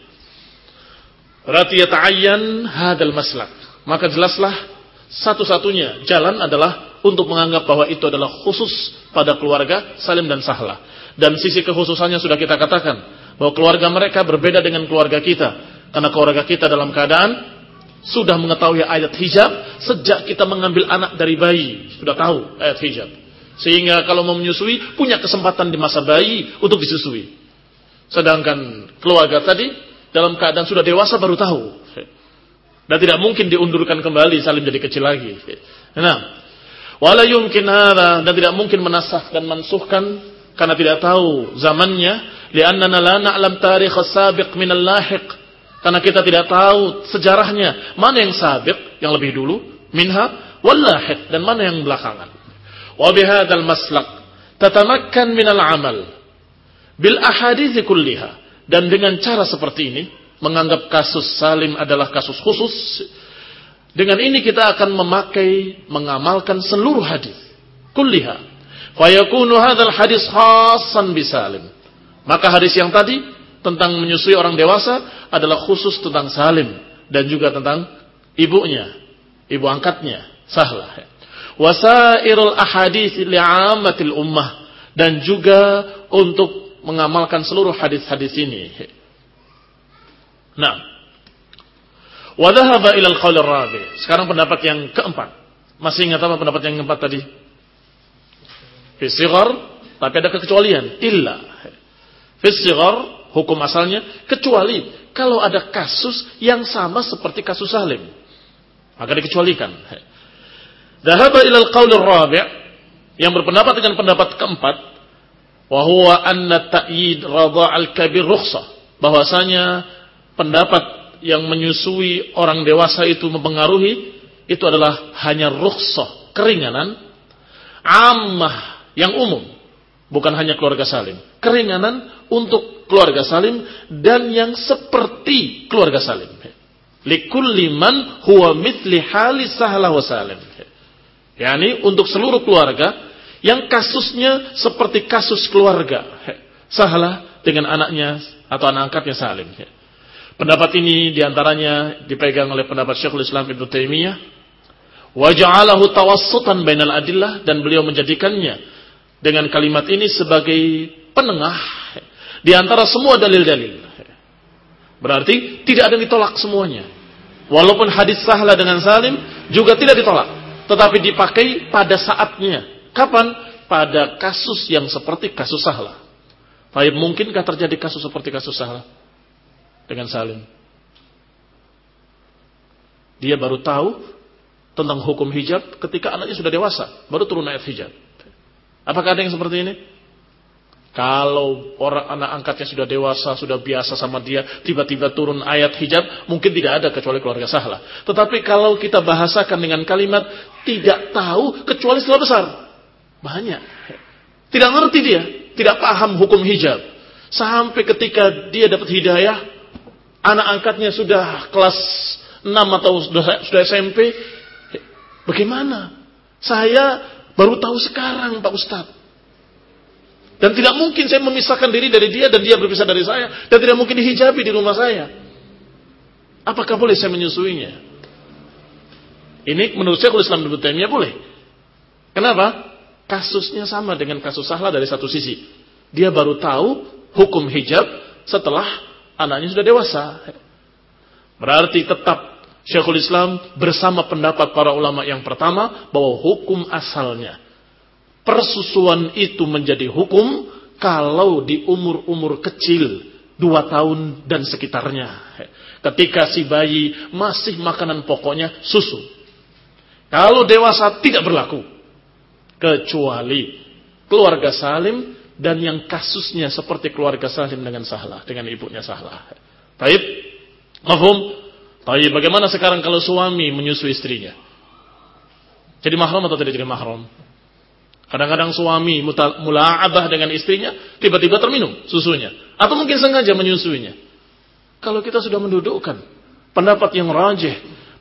Berarti yata'ayyan hadzal maslak. Maka jelaslah satu-satunya jalan adalah untuk menganggap bahwa itu adalah khusus pada keluarga Salim dan Sahlah. Dan sisi kekhususannya sudah kita katakan, bahwa keluarga mereka berbeda dengan keluarga kita. Karena keluarga kita dalam keadaan sudah mengetahui ayat hijab sejak kita mengambil anak dari bayi, sudah tahu ayat hijab. Sehingga kalau mau menyusui, punya kesempatan di masa bayi untuk disusui. Sedangkan keluarga tadi dalam keadaan sudah dewasa baru tahu. Dan tidak mungkin diundurkan kembali Salim jadi kecil lagi. Nah, wala yumkin hadza, dan tidak mungkin menasakh dan mansuhkan karena tidak tahu zamannya, li'annana la na'lam tarikh as-sabiq min al-lahiq. Karena kita tidak tahu sejarahnya, mana yang sabiq, yang lebih dulu, minha wal lahiq, dan mana yang belakangan. Wa bihadzal maslak tatamakkan minal amal bil ahadits kulliha, dan dengan cara seperti ini menganggap kasus Salim adalah kasus khusus, dengan ini kita akan memakai mengamalkan seluruh hadis kulliha, fa yakunu hadzal hadis khassan bi Salim. Maka hadis yang tadi tentang menyusui orang dewasa adalah khusus tentang Salim dan juga tentang ibunya, ibu angkatnya Sahlah. Wasairul ahadits li'ammatil ummah, dan juga untuk mengamalkan seluruh hadis-hadis ini. Nah, wa dhahaba ila al-qaul ar-rabi'. Sekarang pendapat yang keempat. Masih ingat apa pendapat yang keempat tadi? Fi shighar, tapi ada kekecualian. Illa fi shighar, hukum asalnya kecuali kalau ada kasus yang sama seperti kasus Salim, maka dikecualikan. Dhahaba ila al-qaul ar-rabi', yang berpendapat dengan pendapat keempat, wa huwa anna ta'yid radha' al-kabir rukhsah, bahwasanya pendapat yang menyusui orang dewasa itu mempengaruhi, itu adalah hanya rukhsah, keringanan ammah, yang umum, bukan hanya keluarga Salim, keringanan untuk keluarga Salim dan yang seperti keluarga Salim. Likulli man huwa mithli hali Sahlah wa Salim, yakni untuk seluruh keluarga yang kasusnya seperti kasus keluarga Sahlah dengan anaknya atau anak angkatnya Salim. Pendapat ini diantaranya dipegang oleh pendapat Syekhul Islam Ibnu Taimiyah, wa ja'alahu tawassutan bainal adillah, dan beliau menjadikannya dengan kalimat ini sebagai penengah di antara semua dalil-dalil. Berarti tidak ada yang ditolak semuanya. Walaupun hadis Sahlah dengan Salim juga tidak ditolak, tetapi dipakai pada saatnya. Kapan? Pada kasus yang seperti kasus Sahlah. Baik, mungkinkah terjadi kasus seperti kasus Sahlah dengan Salim? Dia baru tahu tentang hukum hijab ketika anaknya sudah dewasa, baru turun ayat hijab. Apakah ada yang seperti ini? Kalau orang anak angkatnya sudah dewasa, sudah biasa sama dia, tiba-tiba turun ayat hijab, mungkin tidak ada kecuali keluarga Sahlah. Tetapi kalau kita bahasakan dengan kalimat tidak tahu kecuali setelah besar, banyak. Tidak ngerti dia, tidak paham hukum hijab. Sampai ketika dia dapat hidayah, anak angkatnya sudah kelas enam atau sudah, sudah S M P. Bagaimana? Saya baru tahu sekarang, Pak Ustadz. Dan tidak mungkin saya memisahkan diri dari dia dan dia berpisah dari saya, dan tidak mungkin dihijabi di rumah saya. Apakah boleh saya menyusuinya? Ini menurut Syekhul Islam Ibnu Taimiyah boleh. Kenapa? Kasusnya sama dengan kasus Sahlah dari satu sisi. Dia baru tahu hukum hijab setelah anaknya sudah dewasa. Berarti tetap Syekhul Islam bersama pendapat para ulama yang pertama bahwa hukum asalnya persusuan itu menjadi hukum kalau di umur-umur kecil, dua tahun dan sekitarnya. Ketika si bayi masih makanan pokoknya susu. Kalau dewasa tidak berlaku. Kecuali keluarga Salim dan yang kasusnya seperti keluarga Salim dengan Sahlah, dengan ibunya Sahlah. Baik, mafhum? Baik, bagaimana sekarang kalau suami menyusui istrinya? Jadi mahram atau tidak jadi mahram? Kadang-kadang suami mula'abah dengan istrinya, tiba-tiba terminum susunya. Atau mungkin sengaja menyusuinya. Kalau kita sudah mendudukkan pendapat yang rajih,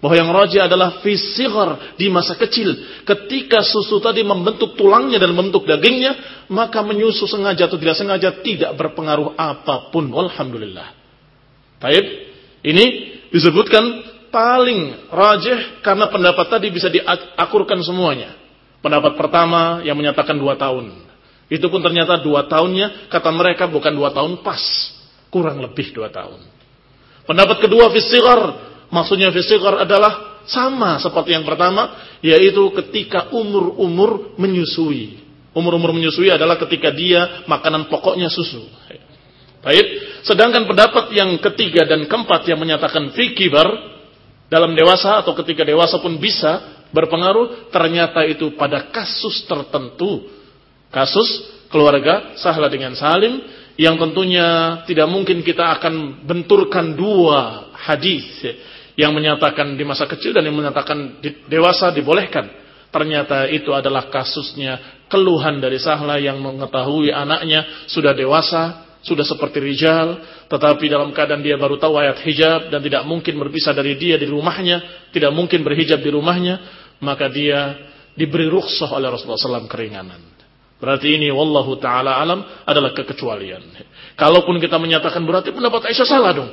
Bahwa yang rajih adalah fi sighar, di masa kecil. Ketika susu tadi membentuk tulangnya dan membentuk dagingnya, maka menyusu sengaja atau tidak sengaja tidak berpengaruh apapun. Walhamdulillah. Baik, ini disebutkan paling rajih karena pendapat tadi bisa diakurkan semuanya. Pendapat pertama yang menyatakan dua tahun. Itu pun ternyata dua tahunnya, kata mereka bukan dua tahun pas. Kurang lebih dua tahun. Pendapat kedua fi sighar. Maksudnya fisigar adalah sama seperti yang pertama, yaitu ketika umur-umur menyusui. Umur-umur menyusui adalah ketika dia makanan pokoknya susu. Baik. Sedangkan pendapat yang ketiga dan keempat yang menyatakan fi kibar, dalam dewasa atau ketika dewasa pun bisa berpengaruh, ternyata itu pada kasus tertentu. Kasus keluarga Sahla dengan Salim, yang tentunya tidak mungkin kita akan benturkan dua hadis yang menyatakan di masa kecil dan yang menyatakan di dewasa dibolehkan. Ternyata itu adalah kasusnya keluhan dari Sahla yang mengetahui anaknya sudah dewasa, sudah seperti rijal, tetapi dalam keadaan dia baru tahu ayat hijab dan tidak mungkin berpisah dari dia di rumahnya, tidak mungkin berhijab di rumahnya, maka dia diberi rukhsah oleh Rasulullah shallallahu alaihi wasallam keringanan. Berarti ini wallahu ta'ala alam adalah kekecualian. Kalaupun kita menyatakan berarti pendapat Aisyah salah dong.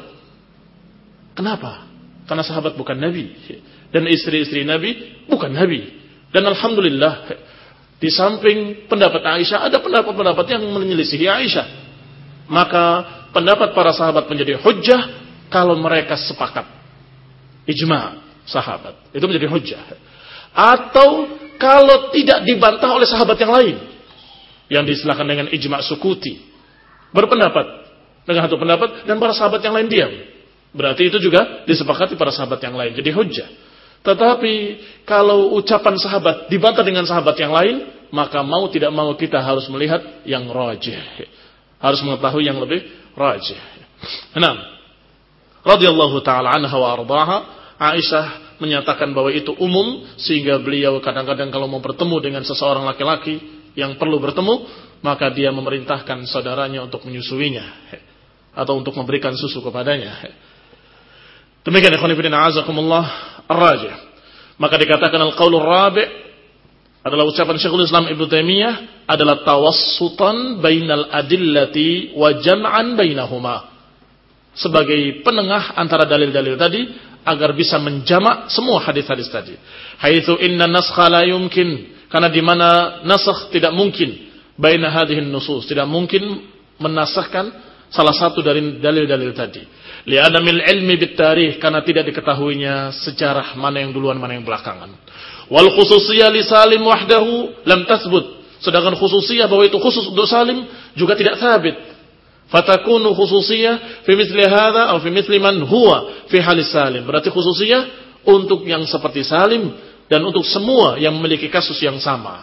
Kenapa? Karena sahabat bukan Nabi. Dan istri-istri Nabi bukan Nabi. Dan Alhamdulillah, di samping pendapat Aisyah, ada pendapat-pendapat yang menyelisihi Aisyah. Maka pendapat para sahabat menjadi hujjah kalau mereka sepakat. Ijma' sahabat. Itu menjadi hujjah. Atau kalau tidak dibantah oleh sahabat yang lain. Yang diistilahkan dengan ijma' sukuti. Berpendapat dengan satu pendapat dan para sahabat yang lain diam. Berarti itu juga disepakati para sahabat yang lain. Jadi hujjah. Tetapi kalau ucapan sahabat dibantah dengan sahabat yang lain, maka mau tidak mau kita harus melihat yang rajih. Harus mengetahui yang lebih rajih. Enam. Radhiyallahu ta'ala anha wa ardhaha. Aisyah menyatakan bahwa itu umum, sehingga beliau kadang-kadang kalau mau bertemu dengan seseorang laki-laki yang perlu bertemu, maka dia memerintahkan saudaranya untuk menyusuinya atau untuk memberikan susu kepadanya. Demikian ikhwan fillah a'azakumullah ar-rajih. Maka dikatakan al-qaulur rabi' adalah ucapan Syekhul Islam Ibnu Taimiyah adalah tawassutan bainal adillati wa jam'an bainahuma. Sebagai penengah antara dalil-dalil tadi agar bisa menjamak semua hadis-hadis tadi. Haitsu inna naskha la yumkin, karena di mana nasakh tidak mungkin baina hadhihi nusus, tidak mungkin menasahkan salah satu dari dalil-dalil tadi. Li'adamil ilmi bitarikh, karena tidak diketahuinya sejarah mana yang duluan mana yang belakangan. Wal khususiyah li Salim wahdahu lam tasbut, sedangkan khususiyah bahwa itu khusus untuk Salim juga tidak sabit. Fatakunu khususiyah fi mithli hadha atau fi mithli man huwa fi halis Salim. Berarti khususiyah untuk yang seperti Salim dan untuk semua yang memiliki kasus yang sama.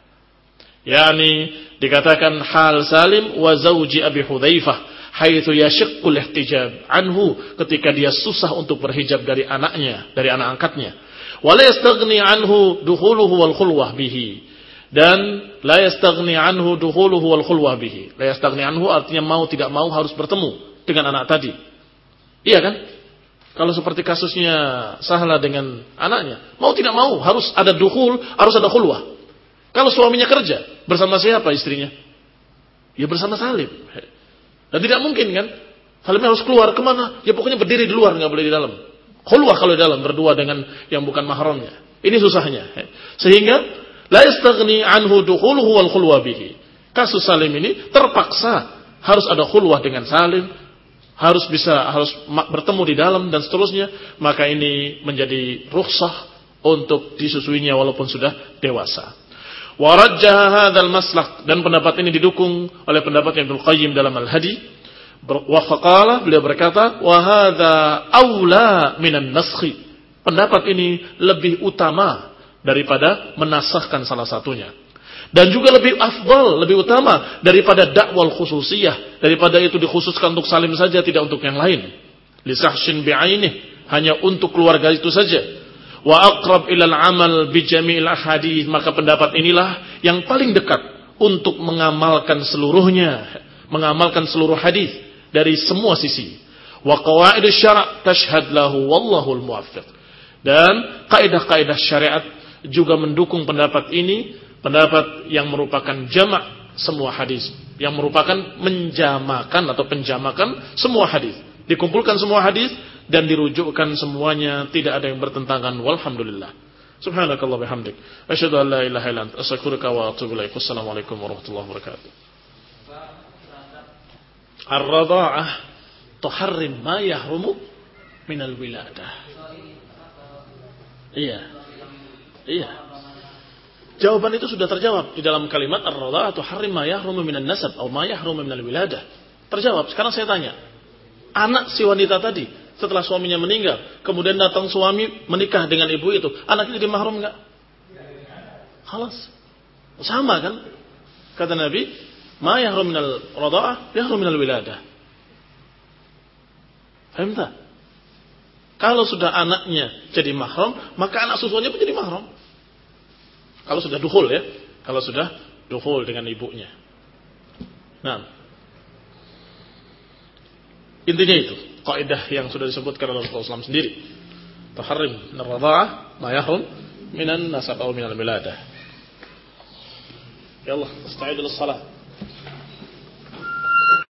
Yani dikatakan hal Salim wa zawji Abi Hudzaifah haitsu yashiqqul ihtijab anhu, ketika dia susah untuk berhijab dari anaknya, dari anak angkatnya. Wa la yastaghni anhu dukhuluhu wal khulwah bihi. Dan la yastaghni anhu dukhuluhu wal khulwah bihi. La yastaghni anhu artinya mau tidak mau harus bertemu dengan anak tadi. Iya kan? Kalau seperti kasusnya Sahla dengan anaknya, mau tidak mau harus ada dukhul, harus ada khulwah. Kalau suaminya kerja, bersama siapa istrinya? Ya bersama Salim. Dan tidak mungkin kan, Salimnya harus keluar kemana? Ya pokoknya berdiri di luar, nggak boleh di dalam. Khulwah kalau di dalam, berdua dengan yang bukan mahramnya. Ini susahnya. Sehingga la yastaghni anhu dukhuluhu wal khulwa bihi. Kasus Salim ini terpaksa harus ada khulwah dengan Salim, harus bisa harus bertemu di dalam dan seterusnya. Maka ini menjadi rukhsah untuk disusuinya walaupun sudah dewasa. Wa rajjaha hadzal maslak, dan pendapat ini didukung oleh pendapat Ibnu Qayyim dalam Al-Hadi. Wa faqala, beliau berkata, wa hadza aula minan naskhi. Pendapat ini lebih utama daripada menasahkan salah satunya. Dan juga lebih afdal, lebih utama daripada dakwal khususiyah, daripada itu dikhususkan untuk Salim saja, tidak untuk yang lain. Li sahshin bi'ainih, hanya untuk keluarga itu saja. Wa aqrab ilal amal bi jami'il ahadits, maka pendapat inilah yang paling dekat untuk mengamalkan seluruhnya, mengamalkan seluruh hadis dari semua sisi. Wa qawaidus syara' tashhad lahu wallahul muwaffiq. Dan kaidah-kaidah syariat juga mendukung pendapat ini, pendapat yang merupakan jamak semua hadis, yang merupakan menjamakan atau penjamakan semua hadis. Dikumpulkan semua hadis dan dirujukkan semuanya, tidak ada yang bertentangan. Walhamdulillah. Subhanakallah bihamdik. Asyhadu an la ilaha illa anta astaghfiruka wa atubu ilaik. Wassalamualaikum warahmatullahi wabarakatuh. Ar-radha'ah tuharrim ma yahrumu minal wiladah. Iya. Iya. Jawaban itu sudah terjawab di dalam kalimat ar-radha'ah tuharrim ma yahrumu minan nasab atau ma yahrumu minal wiladah. Terjawab. Sekarang saya tanya. Anak si wanita tadi setelah suaminya meninggal, kemudian datang suami menikah dengan ibu itu, anaknya jadi mahrum enggak? Khalas. Sama kan? Kata Nabi, ma yahrum minal radha'ah yahrum minal wiladah. Paham tak? Kalau sudah anaknya jadi mahram, maka anak susunya pun jadi mahram. Kalau sudah dukhul ya. Kalau sudah dukhul dengan ibunya. Nah. Intinya itu. Kaidah yang sudah disebutkan oleh Rasulullah shallallahu alaihi wasallam sendiri. Taharrim minar radha'ah ma yahrum minan nasab atau minal wiladah. Ya Allah, ista'idul salat.